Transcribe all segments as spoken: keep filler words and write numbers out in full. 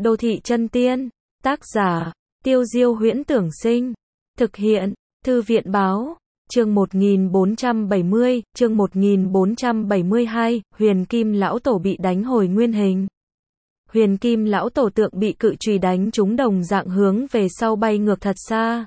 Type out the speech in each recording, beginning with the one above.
Đô thị chân tiên. Tác giả, Tiêu Diêu Huyễn Tưởng Sinh. Thực hiện, Thư viện Báo. Chương một nghìn bốn trăm bảy mươi, chương một nghìn bốn trăm bảy mươi hai, Huyền Kim Lão Tổ bị đánh hồi nguyên hình. Huyền Kim Lão Tổ tượng bị cự chùy đánh trúng đồng dạng hướng về sau bay ngược thật xa.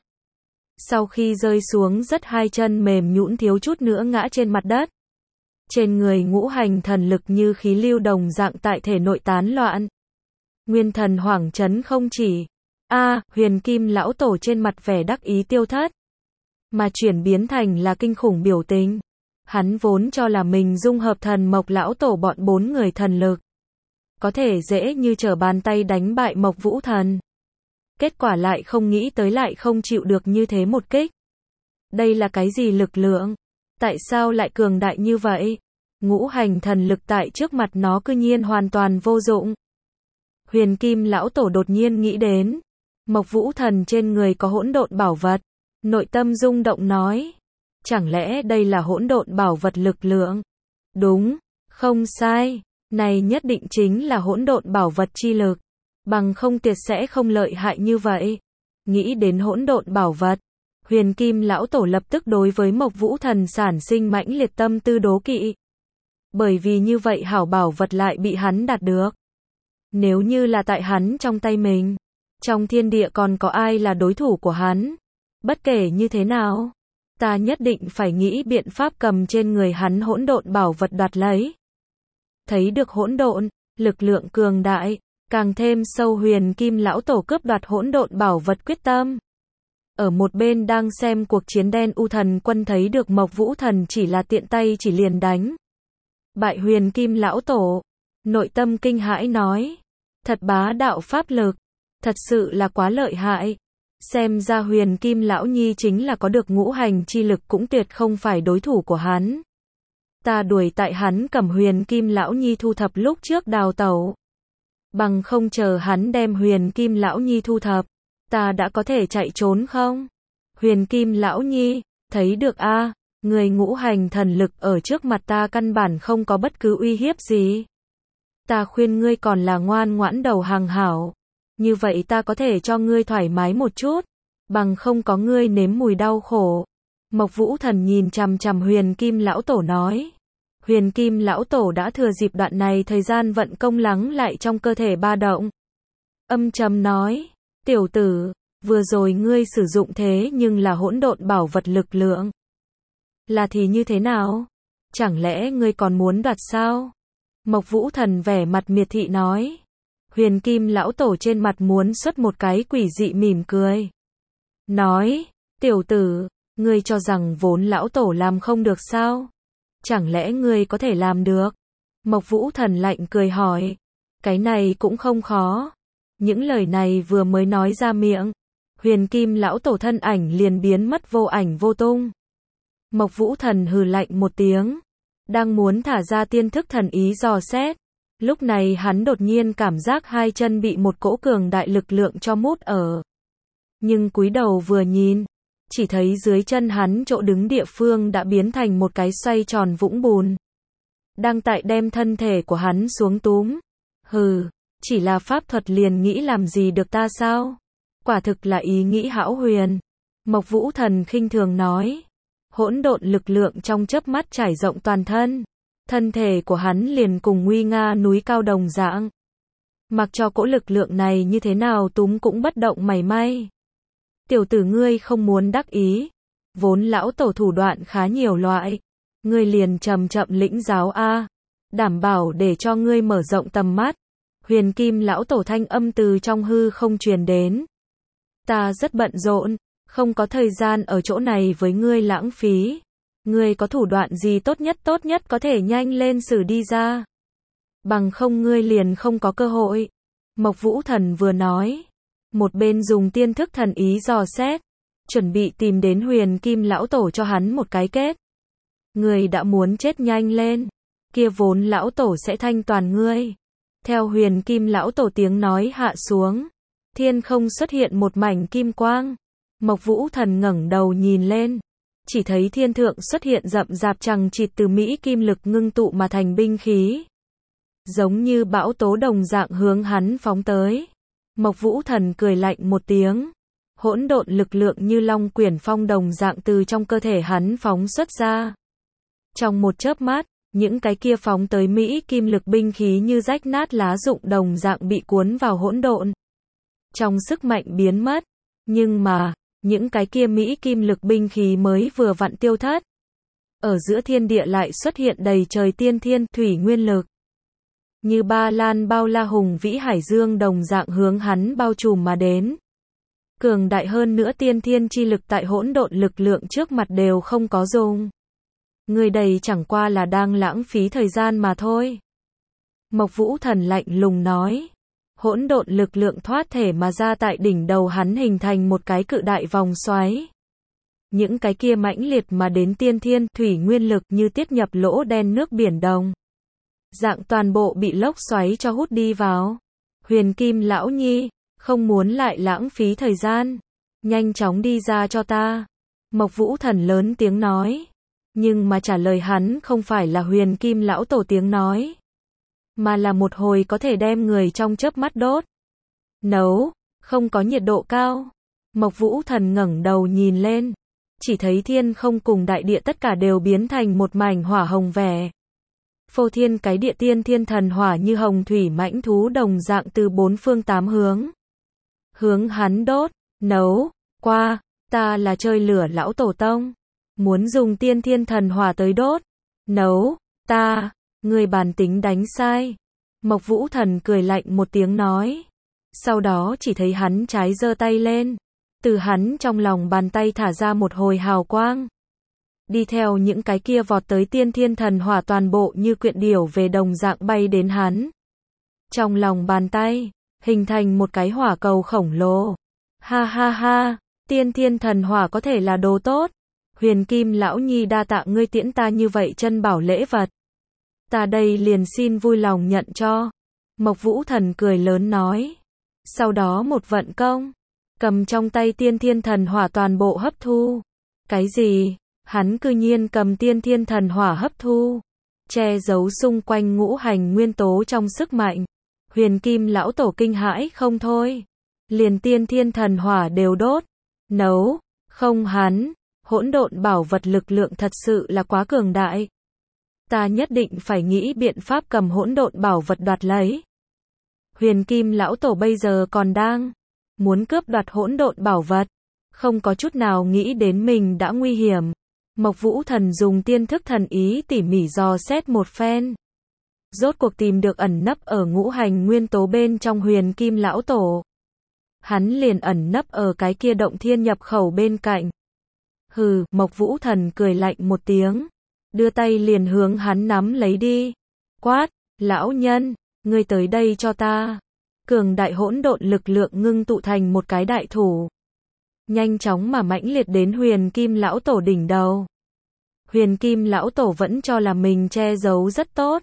Sau khi rơi xuống rất hai chân mềm nhũn thiếu chút nữa ngã trên mặt đất. Trên người ngũ hành thần lực như khí lưu đồng dạng tại thể nội tán loạn. Nguyên thần hoảng chấn không chỉ. A, Huyền Kim Lão Tổ trên mặt vẻ đắc ý tiêu thất. Mà chuyển biến thành là kinh khủng biểu tình. Hắn vốn cho là mình dung hợp thần Mộc Lão Tổ bọn bốn người thần lực. Có thể dễ như trở bàn tay đánh bại Mộc Vũ Thần. Kết quả lại không nghĩ tới lại không chịu được như thế một kích. Đây là cái gì lực lượng? Tại sao lại cường đại như vậy? Ngũ hành thần lực tại trước mặt nó cư nhiên hoàn toàn vô dụng. Huyền Kim Lão Tổ đột nhiên nghĩ đến. Mộc Vũ Thần trên người có hỗn độn bảo vật. Nội tâm rung động nói. Chẳng lẽ đây là hỗn độn bảo vật lực lượng? Đúng, không sai. Này nhất định chính là hỗn độn bảo vật chi lực. Bằng không tuyệt sẽ không lợi hại như vậy. Nghĩ đến hỗn độn bảo vật. Huyền Kim Lão Tổ lập tức đối với Mộc Vũ Thần sản sinh mãnh liệt tâm tư đố kỵ. Bởi vì như vậy hảo bảo vật lại bị hắn đạt được. Nếu như là tại hắn trong tay mình. Trong thiên địa còn có ai là đối thủ của hắn. Bất kể như thế nào. Ta nhất định phải nghĩ biện pháp cầm trên người hắn hỗn độn bảo vật đoạt lấy. Thấy được hỗn độn, lực lượng cường đại, càng thêm sâu Huyền Kim Lão Tổ cướp đoạt hỗn độn bảo vật quyết tâm. Ở một bên đang xem cuộc chiến đen U Thần Quân thấy được Mộc Vũ Thần chỉ là tiện tay chỉ liền đánh. Bại Huyền Kim Lão Tổ, nội tâm kinh hãi nói, thật bá đạo pháp lực, thật sự là quá lợi hại. Xem ra Huyền Kim Lão Nhi chính là có được ngũ hành chi lực cũng tuyệt không phải đối thủ của hắn. Ta đuổi tại hắn cầm Huyền Kim Lão Nhi thu thập lúc trước đào tẩu. Bằng không chờ hắn đem Huyền Kim Lão Nhi thu thập, ta đã có thể chạy trốn không? Huyền Kim Lão Nhi, thấy được a, à, người ngũ hành thần lực ở trước mặt ta căn bản không có bất cứ uy hiếp gì. Ta khuyên ngươi còn là ngoan ngoãn đầu hàng hảo. Như vậy ta có thể cho ngươi thoải mái một chút. Bằng không có ngươi nếm mùi đau khổ. Mộc Vũ Thần nhìn chằm chằm Huyền Kim Lão Tổ nói. Huyền Kim Lão Tổ đã thừa dịp đoạn này thời gian vận công lắng lại trong cơ thể ba động. Âm trầm nói. Tiểu tử, vừa rồi ngươi sử dụng thế nhưng là hỗn độn bảo vật lực lượng. Là thì như thế nào? Chẳng lẽ ngươi còn muốn đoạt sao? Mộc Vũ Thần vẻ mặt miệt thị nói. Huyền Kim Lão Tổ trên mặt muốn xuất một cái quỷ dị mỉm cười. Nói, tiểu tử, ngươi cho rằng vốn Lão Tổ làm không được sao? Chẳng lẽ ngươi có thể làm được? Mộc Vũ Thần lạnh cười hỏi. Cái này cũng không khó. Những lời này vừa mới nói ra miệng. Huyền Kim Lão Tổ thân ảnh liền biến mất vô ảnh vô tung. Mộc Vũ Thần hừ lạnh một tiếng. Đang muốn thả ra tiên thức thần ý dò xét. Lúc này hắn đột nhiên cảm giác hai chân bị một cỗ cường đại lực lượng cho mút ở. Nhưng cúi đầu vừa nhìn, chỉ thấy dưới chân hắn chỗ đứng địa phương đã biến thành một cái xoay tròn vũng bùn. Đang tại đem thân thể của hắn xuống túm. Hừ, chỉ là pháp thuật liền nghĩ làm gì được ta sao? Quả thực là ý nghĩ hão huyền. Mộc Vũ Thần khinh thường nói. Hỗn độn lực lượng trong chớp mắt trải rộng toàn thân. Thân thể của hắn liền cùng nguy nga núi cao đồng dạng. Mặc cho cỗ lực lượng này như thế nào túm cũng bất động mảy may. Tiểu tử ngươi không muốn đắc ý. Vốn Lão Tổ thủ đoạn khá nhiều loại. Ngươi liền chậm chậm lĩnh giáo a. Đảm bảo để cho ngươi mở rộng tầm mắt. Huyền Kim Lão Tổ thanh âm từ trong hư không truyền đến. Ta rất bận rộn. Không có thời gian ở chỗ này với ngươi lãng phí. Ngươi có thủ đoạn gì tốt nhất tốt nhất có thể nhanh lên xử đi ra. Bằng không ngươi liền không có cơ hội. Mộc Vũ Thần vừa nói. Một bên dùng tiên thức thần ý dò xét. Chuẩn bị tìm đến Huyền Kim Lão Tổ cho hắn một cái kết. Ngươi đã muốn chết nhanh lên. Kia vốn Lão Tổ sẽ thanh toàn ngươi. Theo Huyền Kim Lão Tổ tiếng nói hạ xuống. Thiên không xuất hiện một mảnh kim quang. Mộc Vũ Thần ngẩng đầu nhìn lên. Chỉ thấy thiên thượng xuất hiện rậm rạp chằng chịt từ Mỹ kim lực ngưng tụ mà thành binh khí. Giống như bão tố đồng dạng hướng hắn phóng tới. Mộc Vũ Thần cười lạnh một tiếng. Hỗn độn lực lượng như long quyển phong đồng dạng từ trong cơ thể hắn phóng xuất ra. Trong một chớp mắt, những cái kia phóng tới Mỹ kim lực binh khí như rách nát lá rụng đồng dạng bị cuốn vào hỗn độn. Trong sức mạnh biến mất. Nhưng mà, những cái kia Mỹ kim lực binh khí mới vừa vặn tiêu thất. Ở giữa thiên địa lại xuất hiện đầy trời tiên thiên thủy nguyên lực. Như ba lan bao la hùng vĩ hải dương đồng dạng hướng hắn bao trùm mà đến. Cường đại hơn nữa tiên thiên chi lực tại hỗn độn lực lượng trước mặt đều không có dùng. Người đầy chẳng qua là đang lãng phí thời gian mà thôi. Mộc Vũ Thần lạnh lùng nói. Hỗn độn lực lượng thoát thể mà ra tại đỉnh đầu hắn hình thành một cái cự đại vòng xoáy. Những cái kia mãnh liệt mà đến tiên thiên thủy nguyên lực như tiết nhập lỗ đen nước biển đồng. Dạng toàn bộ bị lốc xoáy cho hút đi vào. Huyền Kim lão nhi, không muốn lại lãng phí thời gian. Nhanh chóng đi ra cho ta. Mộc Vũ Thần lớn tiếng nói. Nhưng mà trả lời hắn không phải là Huyền Kim lão tổ tiếng nói. Mà là một hồi có thể đem người trong chớp mắt đốt. Nấu, không có nhiệt độ cao. Mộc Vũ Thần ngẩng đầu nhìn lên. Chỉ thấy thiên không cùng đại địa tất cả đều biến thành một mảnh hỏa hồng vẻ. Phô thiên cái địa tiên thiên thần hỏa như hồng thủy mãnh thú đồng dạng từ bốn phương tám hướng. Hướng hắn đốt, nấu, qua, ta là chơi lửa lão tổ tông. Muốn dùng tiên thiên thần hỏa tới đốt, nấu, ta, người bản tính đánh sai. Mộc Vũ Thần cười lạnh một tiếng nói. Sau đó chỉ thấy hắn trái giơ tay lên. Từ hắn trong lòng bàn tay thả ra một hồi hào quang. Đi theo những cái kia vọt tới tiên thiên thần hỏa toàn bộ như quyện điểu về đồng dạng bay đến hắn. Trong lòng bàn tay, hình thành một cái hỏa cầu khổng lồ. Ha ha ha, tiên thiên thần hỏa có thể là đồ tốt. Huyền Kim lão nhi đa tạ ngươi tiễn ta như vậy chân bảo lễ vật. Ta đây liền xin vui lòng nhận cho. Mộc Vũ Thần cười lớn nói. Sau đó một vận công, cầm trong tay tiên thiên thần hỏa toàn bộ hấp thu. Cái gì? Hắn cư nhiên cầm tiên thiên thần hỏa hấp thu. Che giấu xung quanh ngũ hành nguyên tố trong sức mạnh. Huyền Kim lão tổ kinh hãi không thôi. Liền tiên thiên thần hỏa đều đốt. Nấu. Không hắn. Hỗn độn bảo vật lực lượng thật sự là quá cường đại. Ta nhất định phải nghĩ biện pháp cầm hỗn độn bảo vật đoạt lấy. Huyền Kim lão tổ bây giờ còn đang muốn cướp đoạt hỗn độn bảo vật, không có chút nào nghĩ đến mình đã nguy hiểm. Mộc Vũ Thần dùng tiên thức thần ý tỉ mỉ dò xét một phen. Rốt cuộc tìm được ẩn nấp ở ngũ hành nguyên tố bên trong Huyền Kim lão tổ. Hắn liền ẩn nấp ở cái kia động thiên nhập khẩu bên cạnh. Hừ, Mộc Vũ Thần cười lạnh một tiếng, đưa tay liền hướng hắn nắm lấy đi. Quát, lão nhân, ngươi tới đây cho ta. Cường đại hỗn độn lực lượng ngưng tụ thành một cái đại thủ. Nhanh chóng mà mãnh liệt đến Huyền Kim lão tổ đỉnh đầu. Huyền Kim lão tổ vẫn cho là mình che giấu rất tốt.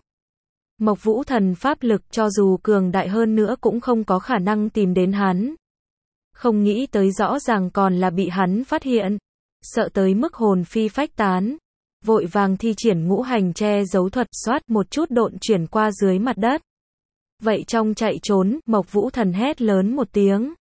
Mộc Vũ Thần pháp lực cho dù cường đại hơn nữa cũng không có khả năng tìm đến hắn. Không nghĩ tới rõ ràng còn là bị hắn phát hiện. Sợ tới mức hồn phi phách tán. Vội vàng thi triển ngũ hành che giấu thuật xoát một chút độn chuyển qua dưới mặt đất. Vậy trong chạy trốn, Mộc Vũ Thần hét lớn một tiếng.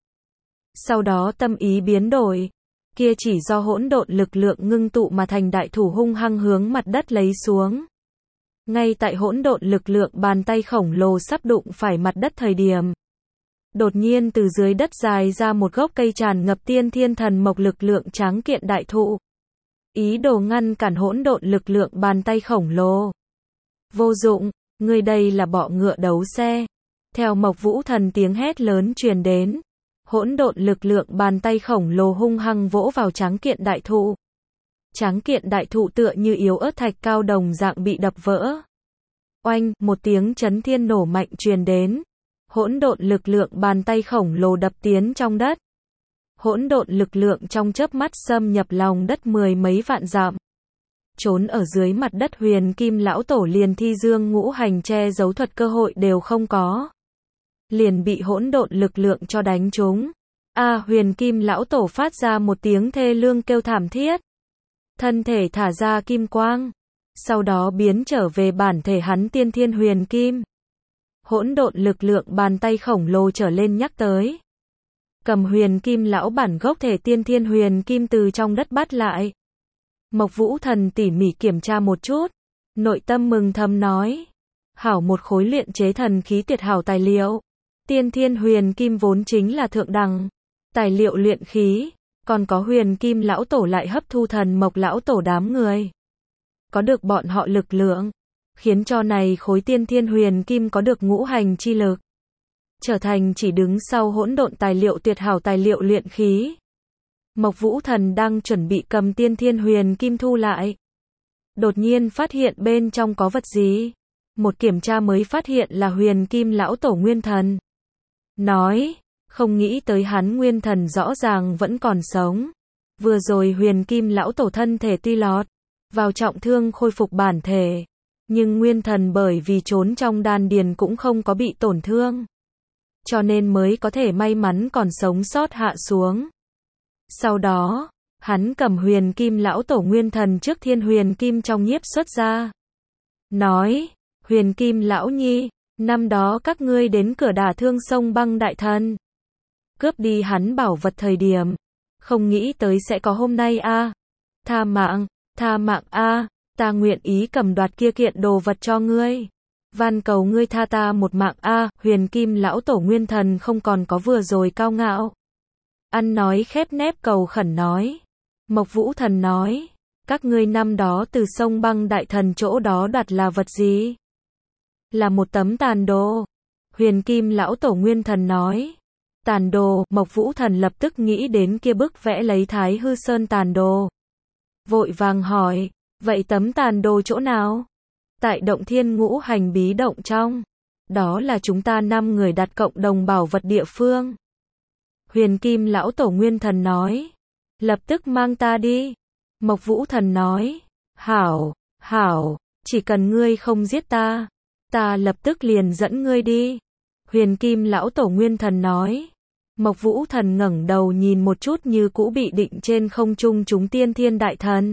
Sau đó tâm ý biến đổi. Kia chỉ do hỗn độn lực lượng ngưng tụ mà thành đại thủ hung hăng hướng mặt đất lấy xuống. Ngay tại hỗn độn lực lượng bàn tay khổng lồ sắp đụng phải mặt đất thời điểm. Đột nhiên từ dưới đất dài ra một gốc cây tràn ngập tiên thiên thần mộc lực lượng tráng kiện đại thụ. Ý đồ ngăn cản hỗn độn lực lượng bàn tay khổng lồ. Vô dụng, người đây là bọ ngựa đấu xe. Theo Mộc Vũ Thần tiếng hét lớn truyền đến. Hỗn độn lực lượng bàn tay khổng lồ hung hăng vỗ vào tráng kiện đại thụ. Tráng kiện đại thụ tựa như yếu ớt thạch cao đồng dạng bị đập vỡ. Oanh, một tiếng chấn thiên nổ mạnh truyền đến. Hỗn độn lực lượng bàn tay khổng lồ đập tiến trong đất. Hỗn độn lực lượng trong chớp mắt xâm nhập lòng đất mười mấy vạn dặm. Trốn ở dưới mặt đất Huyền Kim lão tổ liền thi dương ngũ hành che giấu thuật cơ hội đều không có. Liền bị hỗn độn lực lượng cho đánh trúng. A, Huyền Kim lão tổ phát ra một tiếng thê lương kêu thảm thiết. Thân thể thả ra kim quang. Sau đó biến trở về bản thể hắn tiên thiên huyền kim. Hỗn độn lực lượng bàn tay khổng lồ trở lên nhắc tới. cầm huyền kim lão bản gốc thể tiên thiên huyền kim từ trong đất bắt lại. Mộc Vũ Thần tỉ mỉ kiểm tra một chút, nội tâm mừng thầm nói, hảo một khối luyện chế thần khí tuyệt hảo tài liệu. Tiên thiên huyền kim vốn chính là thượng đẳng tài liệu luyện khí, còn có huyền kim lão tổ lại hấp thu thần mộc lão tổ đám người. Có được bọn họ lực lượng, khiến cho này khối tiên thiên huyền kim có được ngũ hành chi lực, trở thành chỉ đứng sau hỗn độn tài liệu tuyệt hảo tài liệu luyện khí. Mộc Vũ Thần đang chuẩn bị cầm tiên thiên huyền kim thu lại. Đột nhiên phát hiện bên trong có vật gì. Một kiểm tra mới phát hiện là huyền kim lão tổ nguyên thần. Nói, không nghĩ tới hắn nguyên thần rõ ràng vẫn còn sống. Vừa rồi huyền kim lão tổ thân thể tuy lọt vào trọng thương khôi phục bản thể, nhưng nguyên thần bởi vì trốn trong đan điền cũng không có bị tổn thương, cho nên mới có thể may mắn còn sống sót hạ xuống. Sau đó, hắn cầm huyền kim lão tổ nguyên thần trước thiên huyền kim trong nhiếp xuất ra. Nói, huyền kim lão nhi, năm đó các ngươi đến cửa đả thương sông băng đại thần, cướp đi hắn bảo vật thời điểm, không nghĩ tới sẽ có hôm nay a. Tha mạng, tha mạng a, ta nguyện ý cầm đoạt kia kiện đồ vật cho ngươi. Van cầu ngươi tha ta một mạng a. Huyền kim lão tổ nguyên thần không còn có vừa rồi cao ngạo, ăn nói khép nép cầu khẩn nói. Mộc Vũ Thần nói, các ngươi năm đó từ sông băng đại thần chỗ đó đoạt là vật gì? Là một tấm tàn đồ. Huyền kim lão tổ nguyên thần nói, tàn đồ. Mộc Vũ Thần lập tức nghĩ đến kia bức vẽ lấy Thái Hư Sơn tàn đồ, vội vàng hỏi, vậy tấm tàn đồ chỗ nào? Tại động thiên ngũ hành bí động trong. Đó là chúng ta năm người đặt cộng đồng bảo vật địa phương. Huyền kim lão tổ nguyên thần nói, lập tức mang ta đi. Mộc Vũ Thần nói, hảo, hảo, chỉ cần ngươi không giết ta, ta lập tức liền dẫn ngươi đi. Huyền kim lão tổ nguyên thần nói. Mộc Vũ Thần ngẩng đầu nhìn một chút như cũ bị định trên không trung chúng tiên thiên đại thần.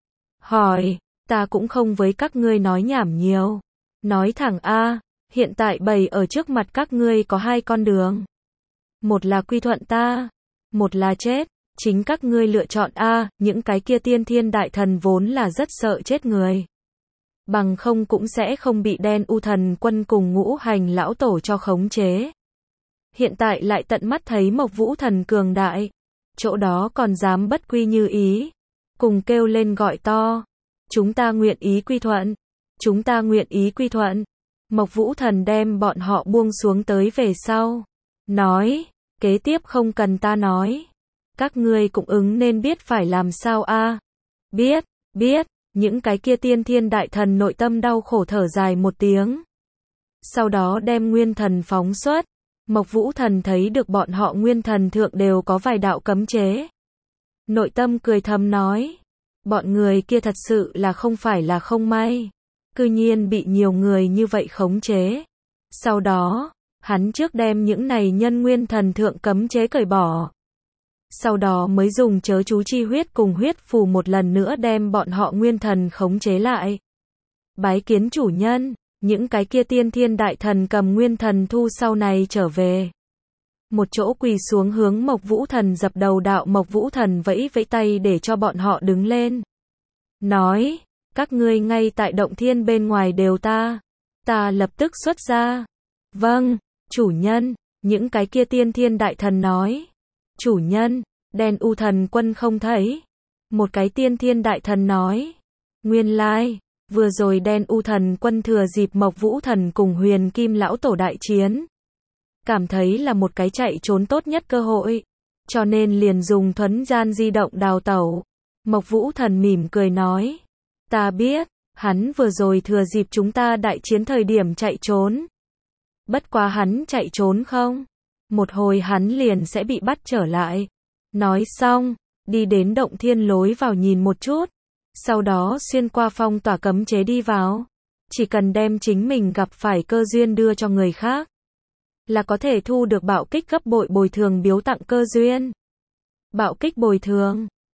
Hỏi, ta cũng không với các ngươi nói nhảm nhiều. Nói thẳng a, hiện tại bày ở trước mặt các ngươi có hai con đường. Một là quy thuận ta, một là chết, chính các ngươi lựa chọn a. Những cái kia tiên thiên đại thần vốn là rất sợ chết người, bằng không cũng sẽ không bị đen u thần quân cùng ngũ hành lão tổ cho khống chế. Hiện tại lại tận mắt thấy Mộc Vũ Thần cường đại, chỗ đó còn dám bất quy như ý, cùng kêu lên gọi to, chúng ta nguyện ý quy thuận, chúng ta nguyện ý quy thuận. Mộc Vũ Thần đem bọn họ buông xuống tới về sau, nói, kế tiếp không cần ta nói, các ngươi cũng ứng nên biết phải làm sao a. Biết, biết. Những cái kia tiên thiên đại thần nội tâm đau khổ thở dài một tiếng, sau đó đem nguyên thần phóng xuất. Mộc Vũ Thần thấy được bọn họ nguyên thần thượng đều có vài đạo cấm chế, nội tâm cười thầm nói, bọn người kia thật sự là không phải là không may, cư nhiên bị nhiều người như vậy khống chế. Sau đó, hắn trước đem những này nhân nguyên thần thượng cấm chế cởi bỏ, sau đó mới dùng chớ chú chi huyết cùng huyết phù một lần nữa đem bọn họ nguyên thần khống chế lại. Bái kiến chủ nhân. Những cái kia tiên thiên đại thần cầm nguyên thần thu sau này trở về, một chỗ quỳ xuống hướng Mộc Vũ Thần dập đầu đạo. Mộc Vũ Thần vẫy vẫy tay để cho bọn họ đứng lên, nói, các ngươi ngay tại động thiên bên ngoài đều ta, ta lập tức xuất ra. Vâng, chủ nhân. Những cái kia tiên thiên đại thần nói, chủ nhân, đen u thần quân không thấy. Một cái tiên thiên đại thần nói, nguyên lai, vừa rồi đen u thần quân thừa dịp Mộc Vũ Thần cùng huyền kim lão tổ đại chiến, cảm thấy là một cái chạy trốn tốt nhất cơ hội, cho nên liền dùng thuấn gian di động đào tẩu. Mộc Vũ Thần mỉm cười nói, ta biết, hắn vừa rồi thừa dịp chúng ta đại chiến thời điểm chạy trốn. Bất quá hắn chạy trốn không, một hồi hắn liền sẽ bị bắt trở lại. Nói xong, đi đến động thiên lối vào nhìn một chút, sau đó xuyên qua phong tỏa cấm chế đi vào. Chỉ cần đem chính mình gặp phải cơ duyên đưa cho người khác, là có thể thu được bạo kích gấp bội bồi thường biếu tặng cơ duyên. Bạo kích bồi thường